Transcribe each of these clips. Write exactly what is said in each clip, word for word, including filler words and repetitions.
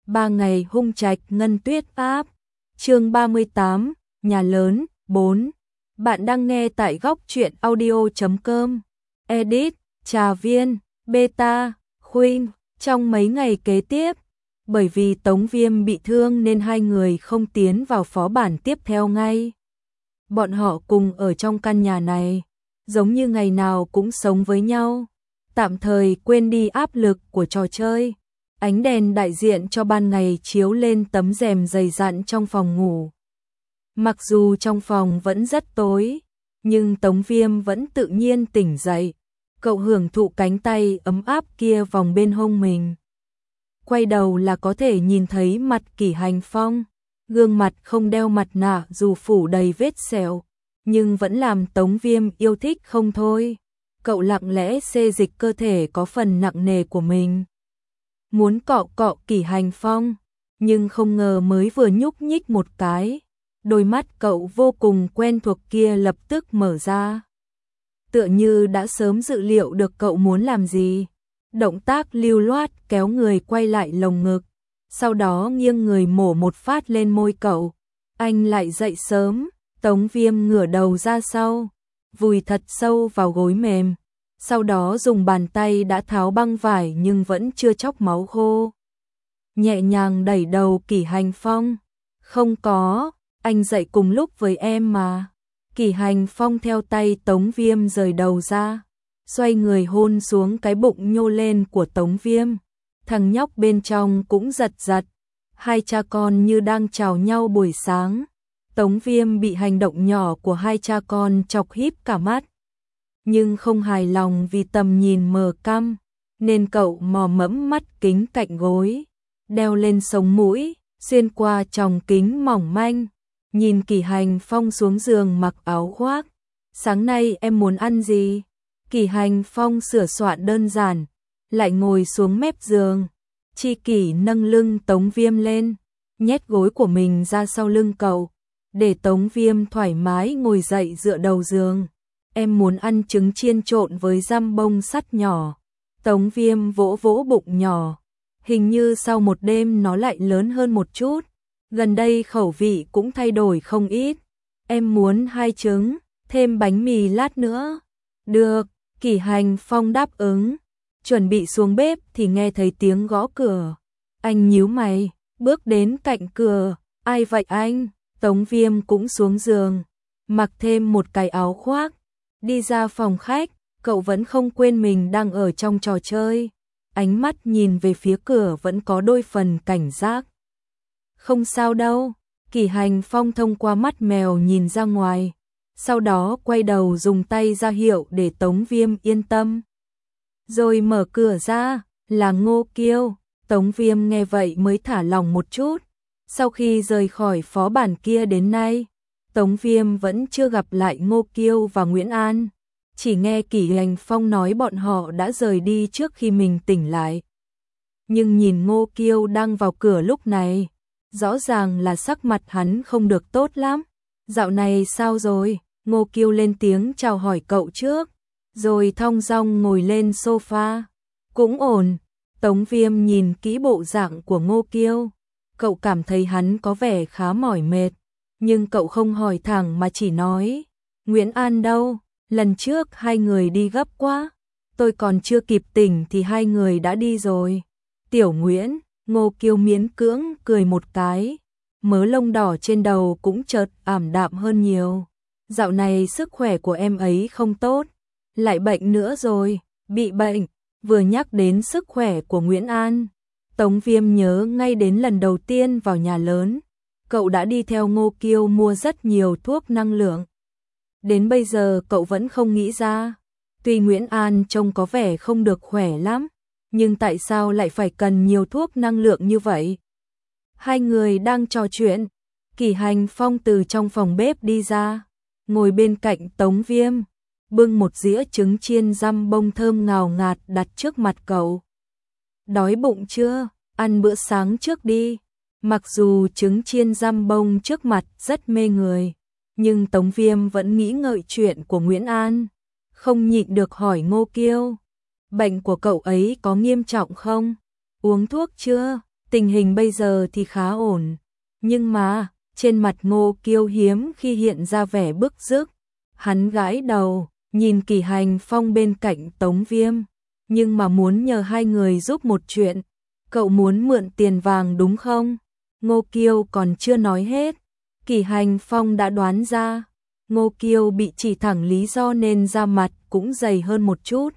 Ba ngày hung trạch ngân tuyết áp. Chương ba mươi tám, nhà lớn, bốn. Bạn đang nghe tại góc truyện audio chấm com. Edit, Trà Viên, Beta, Khuynh. Trong mấy ngày kế tiếp, bởi vì Tống Viêm bị thương nên hai người không tiến vào phó bản tiếp theo ngay. Bọn họ cùng ở trong căn nhà này, giống như ngày nào cũng sống với nhau, tạm thời quên đi áp lực của trò chơi. Ánh đèn đại diện cho ban ngày chiếu lên tấm rèm dày dặn trong phòng ngủ. Mặc dù trong phòng vẫn rất tối, nhưng Tống Viêm vẫn tự nhiên tỉnh dậy. Cậu hưởng thụ cánh tay ấm áp kia vòng bên hông mình. Quay đầu là có thể nhìn thấy mặt Kỷ Hành Phong, gương mặt không đeo mặt nạ dù phủ đầy vết sẹo, nhưng vẫn làm Tống Viêm yêu thích không thôi. Cậu lặng lẽ xê dịch cơ thể có phần nặng nề của mình, muốn cọ cọ Kỷ Hành Phong, nhưng không ngờ mới vừa nhúc nhích một cái, đôi mắt cậu vô cùng quen thuộc kia lập tức mở ra. Tựa như đã sớm dự liệu được cậu muốn làm gì. Động tác lưu loát kéo người quay lại lồng ngực, sau đó nghiêng người mổ một phát lên môi cậu. Anh lại dậy sớm. Tống Viêm ngửa đầu ra sau, vùi thật sâu vào gối mềm, sau đó dùng bàn tay đã tháo băng vải nhưng vẫn chưa chóc máu khô, nhẹ nhàng đẩy đầu Kỷ Hành Phong. Không có, anh dậy cùng lúc với em mà. Kỷ Hành Phong theo tay Tống Viêm rời đầu ra, xoay người hôn xuống cái bụng nhô lên của Tống Viêm. Thằng nhóc bên trong cũng giật giật, hai cha con như đang chào nhau buổi sáng. Tống Viêm bị hành động nhỏ của hai cha con chọc híp cả mắt, nhưng không hài lòng vì tầm nhìn mờ căm, nên cậu mò mẫm mắt kính cạnh gối, đeo lên sống mũi, xuyên qua tròng kính mỏng manh, nhìn Kỷ Hành Phong xuống giường mặc áo khoác. Sáng nay em muốn ăn gì? Kỷ Hành Phong sửa soạn đơn giản, lại ngồi xuống mép giường. Chi Kỷ nâng lưng Tống Viêm lên, nhét gối của mình ra sau lưng cậu, để Tống Viêm thoải mái ngồi dậy dựa đầu giường. Em muốn ăn trứng chiên trộn với giam bông sắt nhỏ. Tống Viêm vỗ vỗ bụng nhỏ, hình như sau một đêm nó lại lớn hơn một chút. Gần đây khẩu vị cũng thay đổi không ít. Em muốn hai trứng, thêm bánh mì lát nữa. Được, Kỷ Hành Phong đáp ứng. Chuẩn bị xuống bếp thì nghe thấy tiếng gõ cửa. Anh nhíu mày, bước đến cạnh cửa. Ai vậy anh? Tống Viêm cũng xuống giường, mặc thêm một cái áo khoác, đi ra phòng khách. Cậu vẫn không quên mình đang ở trong trò chơi, ánh mắt nhìn về phía cửa vẫn có đôi phần cảnh giác. Không sao đâu. Kỷ Hành Phong thông qua mắt mèo nhìn ra ngoài, sau đó quay đầu dùng tay ra hiệu để Tống Viêm yên tâm, rồi mở cửa ra. Là Ngô Kiêu. Tống Viêm nghe vậy mới thả lòng một chút. Sau khi rời khỏi phó bản kia đến nay, Tống Viêm vẫn chưa gặp lại Ngô Kiêu và Nguyễn An, chỉ nghe Kỷ Hành Phong nói bọn họ đã rời đi trước khi mình tỉnh lại. Nhưng nhìn Ngô Kiêu đang vào cửa lúc này, rõ ràng là sắc mặt hắn không được tốt lắm. Dạo này sao rồi? Ngô Kiêu lên tiếng chào hỏi cậu trước, rồi thong dong ngồi lên sofa. Cũng ổn. Tống Viêm nhìn kỹ bộ dạng của Ngô Kiêu, cậu cảm thấy hắn có vẻ khá mỏi mệt, nhưng cậu không hỏi thẳng mà chỉ nói, Nguyễn An đâu? Lần trước hai người đi gấp quá, tôi còn chưa kịp tỉnh thì hai người đã đi rồi. Tiểu Nguyễn. Ngô Kiêu miễn cưỡng cười một cái, mớ lông đỏ trên đầu cũng chợt ảm đạm hơn nhiều. Dạo này sức khỏe của em ấy không tốt, lại bệnh nữa rồi. Bị bệnh? Vừa nhắc đến sức khỏe của Nguyễn An, Tống Viêm nhớ ngay đến lần đầu tiên vào nhà lớn, cậu đã đi theo Ngô Kiêu mua rất nhiều thuốc năng lượng. Đến bây giờ cậu vẫn không nghĩ ra, tuy Nguyễn An trông có vẻ không được khỏe lắm, nhưng tại sao lại phải cần nhiều thuốc năng lượng như vậy? Hai người đang trò chuyện, Kỷ Hành Phong từ trong phòng bếp đi ra, ngồi bên cạnh Tống Viêm, bưng một dĩa trứng chiên giam bông thơm ngào ngạt đặt trước mặt cậu. Đói bụng chưa? Ăn bữa sáng trước đi. Mặc dù trứng chiên giam bông trước mặt rất mê người, nhưng Tống Viêm vẫn nghĩ ngợi chuyện của Nguyễn An, không nhịn được hỏi Ngô Kiêu, bệnh của cậu ấy có nghiêm trọng không? Uống thuốc chưa? Tình hình bây giờ thì khá ổn, nhưng mà, trên mặt Ngô Kiêu hiếm khi hiện ra vẻ bức rứt. Hắn gãi đầu, nhìn Kỷ Hành Phong bên cạnh Tống Viêm, nhưng mà muốn nhờ hai người giúp một chuyện. Cậu muốn mượn tiền vàng đúng không? Ngô Kiêu còn chưa nói hết, Kỷ Hành Phong đã đoán ra. Ngô Kiêu bị chỉ thẳng lý do nên da mặt cũng dày hơn một chút.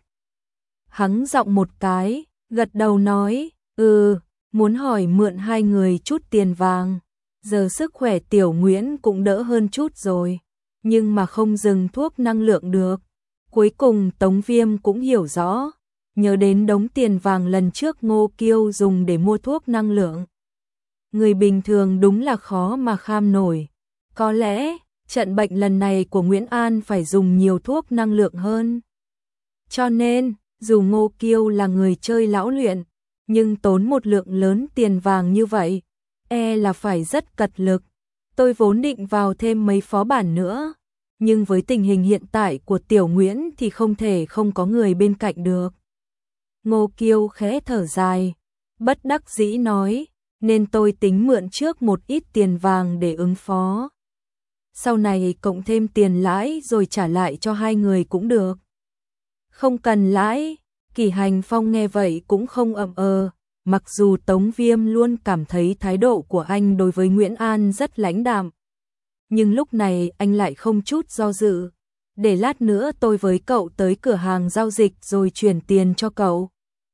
Hắn giọng một cái, gật đầu nói, ừ, muốn hỏi mượn hai người chút tiền vàng. Giờ sức khỏe Tiểu Nguyễn cũng đỡ hơn chút rồi, nhưng mà không dừng thuốc năng lượng được. Cuối cùng Tống Viêm cũng hiểu rõ, nhớ đến đống tiền vàng lần trước Ngô Kiêu dùng để mua thuốc năng lượng. Người bình thường đúng là khó mà kham nổi. Có lẽ, trận bệnh lần này của Nguyễn An phải dùng nhiều thuốc năng lượng hơn. Cho nên, dù Ngô Kiêu là người chơi lão luyện, nhưng tốn một lượng lớn tiền vàng như vậy, e là phải rất cật lực. Tôi vốn định vào thêm mấy phó bản nữa, nhưng với tình hình hiện tại của Tiểu Nguyễn thì không thể không có người bên cạnh được. Ngô Kiêu khẽ thở dài, bất đắc dĩ nói, nên tôi tính mượn trước một ít tiền vàng để ứng phó. Sau này cộng thêm tiền lãi rồi trả lại cho hai người cũng được. Không cần lãi, Kỷ Hành Phong nghe vậy cũng không ậm ờ, mặc dù Tống Viêm luôn cảm thấy thái độ của anh đối với Nguyễn An rất lãnh đạm. Nhưng lúc này anh lại không chút do dự, để lát nữa tôi với cậu tới cửa hàng giao dịch rồi chuyển tiền cho cậu.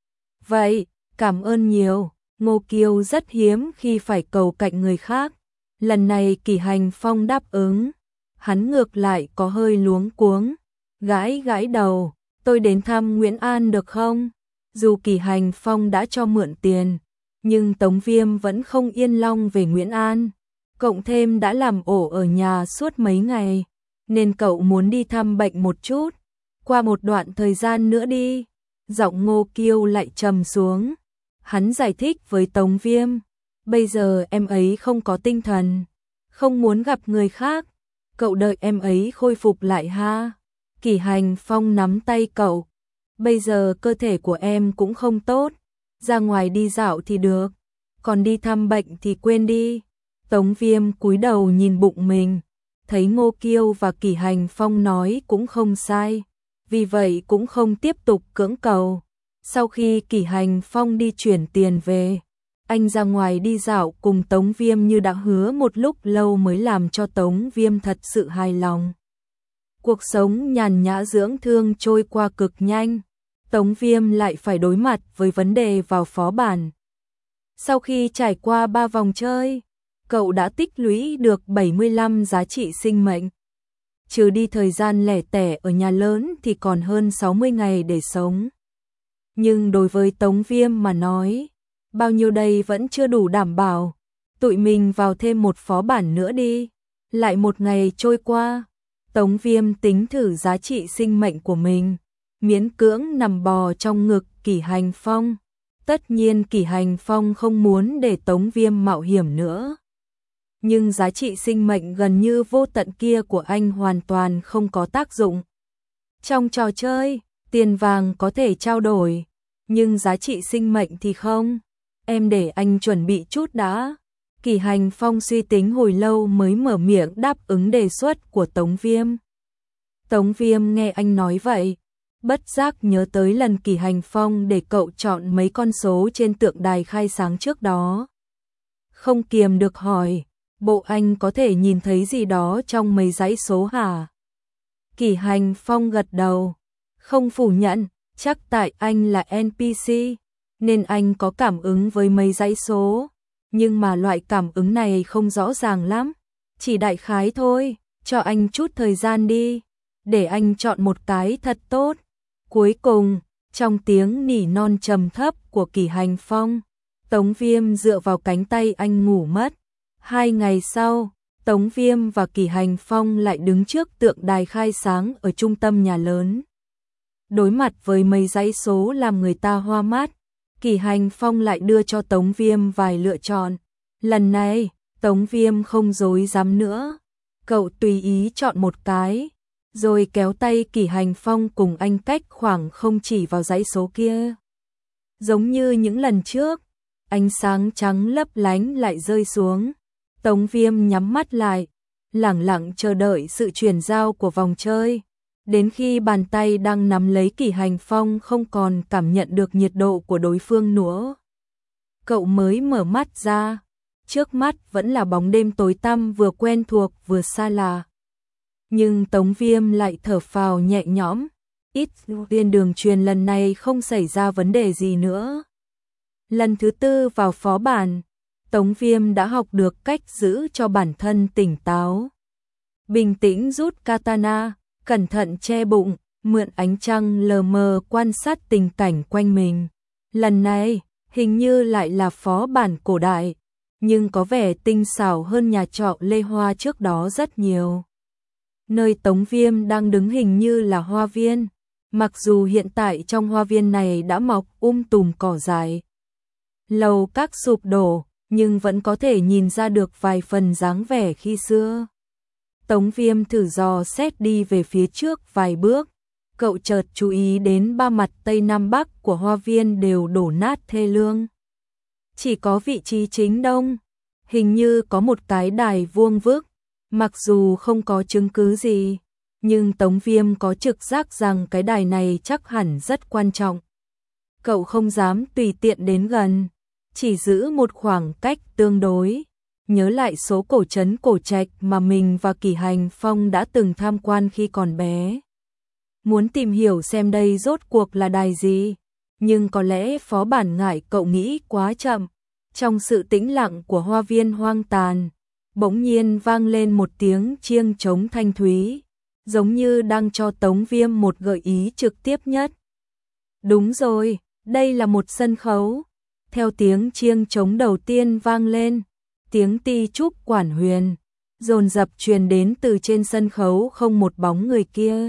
Vậy, cảm ơn nhiều. Ngô Kiêu rất hiếm khi phải cầu cạnh người khác. Lần này Kỷ Hành Phong đáp ứng, hắn ngược lại có hơi luống cuống, gãi gãi đầu, tôi đến thăm Nguyễn An được không? Dù Kỷ Hành Phong đã cho mượn tiền, nhưng Tống Viêm vẫn không yên lòng về Nguyễn An, cộng thêm đã làm ổ ở nhà suốt mấy ngày, nên cậu muốn đi thăm bệnh một chút, qua một đoạn thời gian nữa đi. Giọng Ngô Kiêu lại trầm xuống. Hắn giải thích với Tống Viêm, bây giờ em ấy không có tinh thần, không muốn gặp người khác, cậu đợi em ấy khôi phục lại ha. Kỷ Hành Phong nắm tay cậu, bây giờ cơ thể của em cũng không tốt, ra ngoài đi dạo thì được, còn đi thăm bệnh thì quên đi. Tống Viêm cúi đầu nhìn bụng mình, thấy Ngô Kiêu và Kỷ Hành Phong nói cũng không sai, vì vậy cũng không tiếp tục cưỡng cầu. Sau khi Kỷ Hành Phong đi chuyển tiền về, anh ra ngoài đi dạo cùng Tống Viêm như đã hứa một lúc lâu mới làm cho Tống Viêm thật sự hài lòng. Cuộc sống nhàn nhã dưỡng thương trôi qua cực nhanh, Tống Viêm lại phải đối mặt với vấn đề vào phó bản. Sau khi trải qua ba vòng chơi, cậu đã tích lũy được bảy mươi lăm giá trị sinh mệnh. Trừ đi thời gian lẻ tẻ ở nhà lớn thì còn hơn sáu mươi ngày để sống. Nhưng đối với Tống Viêm mà nói, bao nhiêu đây vẫn chưa đủ đảm bảo. Tụi mình vào thêm một phó bản nữa đi. Lại một ngày trôi qua, Tống Viêm tính thử giá trị sinh mệnh của mình, miễn cưỡng nằm bò trong ngực Kỷ Hành Phong. Tất nhiên Kỷ Hành Phong không muốn để Tống Viêm mạo hiểm nữa. Nhưng giá trị sinh mệnh gần như vô tận kia của anh hoàn toàn không có tác dụng. Trong trò chơi, tiền vàng có thể trao đổi, nhưng giá trị sinh mệnh thì không. Em để anh chuẩn bị chút đã. Kỷ Hành Phong suy tính hồi lâu mới mở miệng đáp ứng đề xuất của Tống Viêm. Tống Viêm nghe anh nói vậy, bất giác nhớ tới lần Kỷ Hành Phong để cậu chọn mấy con số trên tượng đài khai sáng trước đó. Không kiềm được hỏi, bộ anh có thể nhìn thấy gì đó trong mấy dãy số hả? Kỷ Hành Phong gật đầu, không phủ nhận, chắc tại anh là en pê xê, nên anh có cảm ứng với mấy dãy số, nhưng mà loại cảm ứng này không rõ ràng lắm, chỉ đại khái thôi, cho anh chút thời gian đi, để anh chọn một cái thật tốt. Cuối cùng, trong tiếng nỉ non trầm thấp của Kỷ Hành Phong, Tống Viêm dựa vào cánh tay anh ngủ mất. Hai ngày sau, Tống Viêm và Kỷ Hành Phong lại đứng trước tượng đài khai sáng ở trung tâm nhà lớn. Đối mặt với mấy dãy số làm người ta hoa mắt, Kỷ Hành Phong lại đưa cho Tống Viêm vài lựa chọn. Lần này, Tống Viêm không dối dám nữa. Cậu tùy ý chọn một cái, rồi kéo tay Kỷ Hành Phong cùng anh cách khoảng không chỉ vào dãy số kia. Giống như những lần trước, ánh sáng trắng lấp lánh lại rơi xuống. Tống Viêm nhắm mắt lại, lẳng lặng chờ đợi sự chuyển giao của vòng chơi. Đến khi bàn tay đang nắm lấy Kỷ Hành Phong không còn cảm nhận được nhiệt độ của đối phương nữa, cậu mới mở mắt ra. Trước mắt vẫn là bóng đêm tối tăm vừa quen thuộc vừa xa lạ. Nhưng Tống Viêm lại thở phào nhẹ nhõm, ít viên đường truyền lần này không xảy ra vấn đề gì nữa. Lần thứ tư vào phó bản, Tống Viêm đã học được cách giữ cho bản thân tỉnh táo. Bình tĩnh rút katana, cẩn thận che bụng, mượn ánh trăng lờ mờ quan sát tình cảnh quanh mình. Lần này, hình như lại là phó bản cổ đại, nhưng có vẻ tinh xảo hơn nhà trọ Lê Hoa trước đó rất nhiều. Nơi Tống Viêm đang đứng hình như là hoa viên, mặc dù hiện tại trong hoa viên này đã mọc um tùm cỏ dại, lầu các sụp đổ, nhưng vẫn có thể nhìn ra được vài phần dáng vẻ khi xưa. Tống Viêm thử dò xét đi về phía trước vài bước, cậu chợt chú ý đến ba mặt Tây Nam Bắc của hoa viên đều đổ nát thê lương. Chỉ có vị trí chính đông, hình như có một cái đài vuông vức, mặc dù không có chứng cứ gì, nhưng Tống Viêm có trực giác rằng cái đài này chắc hẳn rất quan trọng. Cậu không dám tùy tiện đến gần, chỉ giữ một khoảng cách tương đối, nhớ lại số cổ trấn cổ trạch mà mình và Kỷ Hành Phong đã từng tham quan khi còn bé. Muốn tìm hiểu xem đây rốt cuộc là đài gì, nhưng có lẽ phó bản ngại cậu nghĩ quá chậm. Trong sự tĩnh lặng của hoa viên hoang tàn, bỗng nhiên vang lên một tiếng chiêng trống thanh thúy, giống như đang cho Tống Viêm một gợi ý trực tiếp nhất. Đúng rồi, đây là một sân khấu. Theo tiếng chiêng trống đầu tiên vang lên, tiếng ti trúc quản huyền dồn dập truyền đến từ trên sân khấu không một bóng người kia.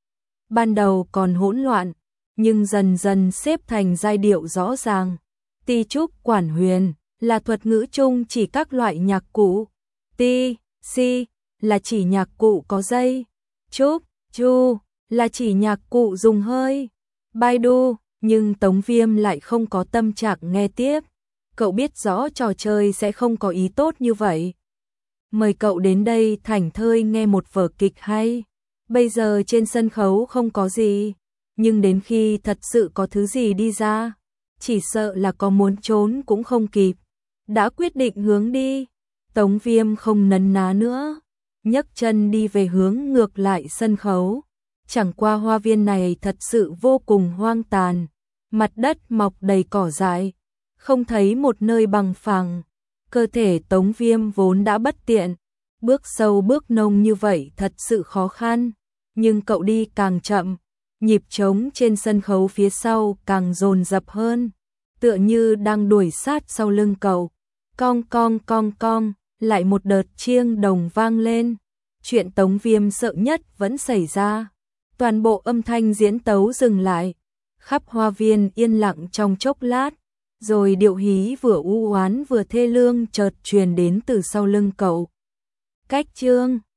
Ban đầu còn hỗn loạn, nhưng dần dần xếp thành giai điệu rõ ràng. Ti trúc quản huyền là thuật ngữ chung chỉ các loại nhạc cụ. Ti, si là chỉ nhạc cụ có dây. Trúc, chu là chỉ nhạc cụ dùng hơi. Baidu, nhưng Tống Viêm lại không có tâm trạng nghe tiếp. Cậu biết rõ trò chơi sẽ không có ý tốt như vậy. Mời cậu đến đây thảnh thơi nghe một vở kịch hay. Bây giờ trên sân khấu không có gì, nhưng đến khi thật sự có thứ gì đi ra, chỉ sợ là có muốn trốn cũng không kịp. Đã quyết định hướng đi, Tống Viêm không nấn ná nữa, nhấc chân đi về hướng ngược lại sân khấu. Chẳng qua hoa viên này thật sự vô cùng hoang tàn, mặt đất mọc đầy cỏ dại, không thấy một nơi bằng phẳng. Cơ thể Tống Viêm vốn đã bất tiện, bước sâu bước nông như vậy thật sự khó khăn, nhưng cậu đi càng chậm, nhịp trống trên sân khấu phía sau càng dồn dập hơn, tựa như đang đuổi sát sau lưng cậu. Cong cong cong cong, lại một đợt chiêng đồng vang lên. Chuyện Tống Viêm sợ nhất vẫn xảy ra. Toàn bộ âm thanh diễn tấu dừng lại, khắp hoa viên yên lặng trong chốc lát, rồi điệu hí vừa u oán vừa thê lương chợt truyền đến từ sau lưng cậu. Cách chương